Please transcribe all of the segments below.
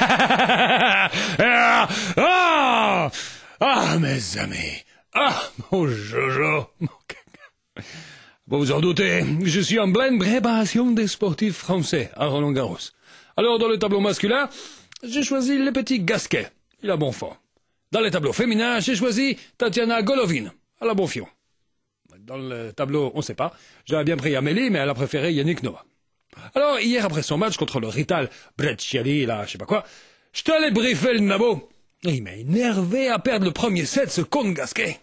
Ah, mes amis. Ah, mon Jojo. Vous vous en doutez, je suis en pleine préparation des sportifs français à Roland-Garros. Alors, dans le tableau masculin, j'ai choisi le petit Gasquet. Il a bon fond. Dans le tableau féminin, j'ai choisi Tatiana Golovin. Elle a bon fion. Dans le tableau, on ne sait pas. J'avais bien pris Amélie, mais elle a préféré Yannick Noah. Alors, hier, après son match contre le Rital Brecciali, là, je sais pas quoi, je t'allais briefer le nabo. Et il m'a énervé à perdre le premier set, ce con de Gasquet.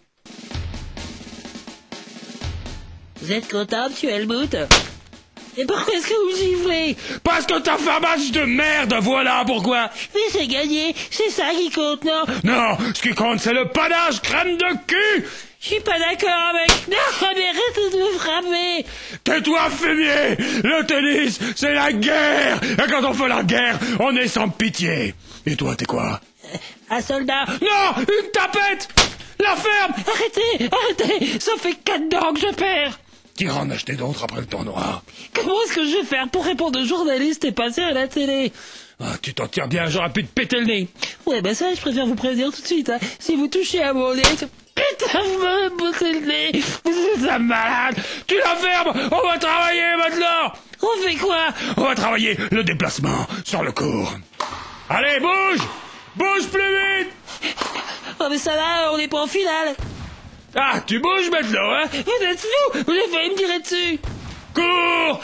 Vous êtes content, monsieur Helmut? Et pourquoi est-ce que vous giflez? Parce que t'as fait un match de merde, voilà pourquoi. Mais c'est gagné, c'est ça qui compte, non? Non, ce qui compte, c'est le panache crème de cul. Je suis pas d'accord avec... Non, mais arrêtez de me frapper. Tais-toi, fumier. Le tennis, c'est la guerre. Et quand on fait la guerre, on est sans pitié. Et toi, t'es quoi? Un soldat. Non, une tapette. La ferme. Arrêtez, ça fait 4 dents que je perds. T'iras en acheter d'autres après le tournoi. Comment est-ce que je vais faire pour répondre aux journalistes et passer à la télé? Ah, tu t'en tires bien, j'aurais pu te péter le nez. Ouais, ben ça, je préfère vous prévenir tout de suite. Hein. Si vous touchez à mon nez... Putain, vous me bossez le nez. Vous êtes un malade. Tu la fermes. On va travailler maintenant. On fait quoi? On va travailler le déplacement sur le court. Allez, bouge. Bouge plus vite. Oh, mais ça va, on n'est pas en finale. Ah, tu bouges maintenant, hein? Vous êtes fous. Vous avez failli me tirer dessus. Cours.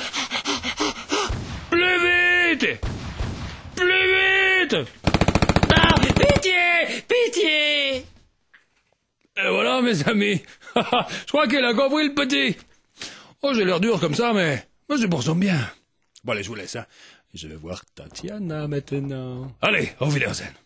Plus vite. Plus vite. Ah, pitié. Et voilà, mes amis. Je crois qu'il a compris, le petit. Oh, j'ai l'air dur comme ça, mais c'est pour son bien. Bon, allez, je vous laisse, hein. Je vais voir Tatiana maintenant. Allez, au Wiedersehen.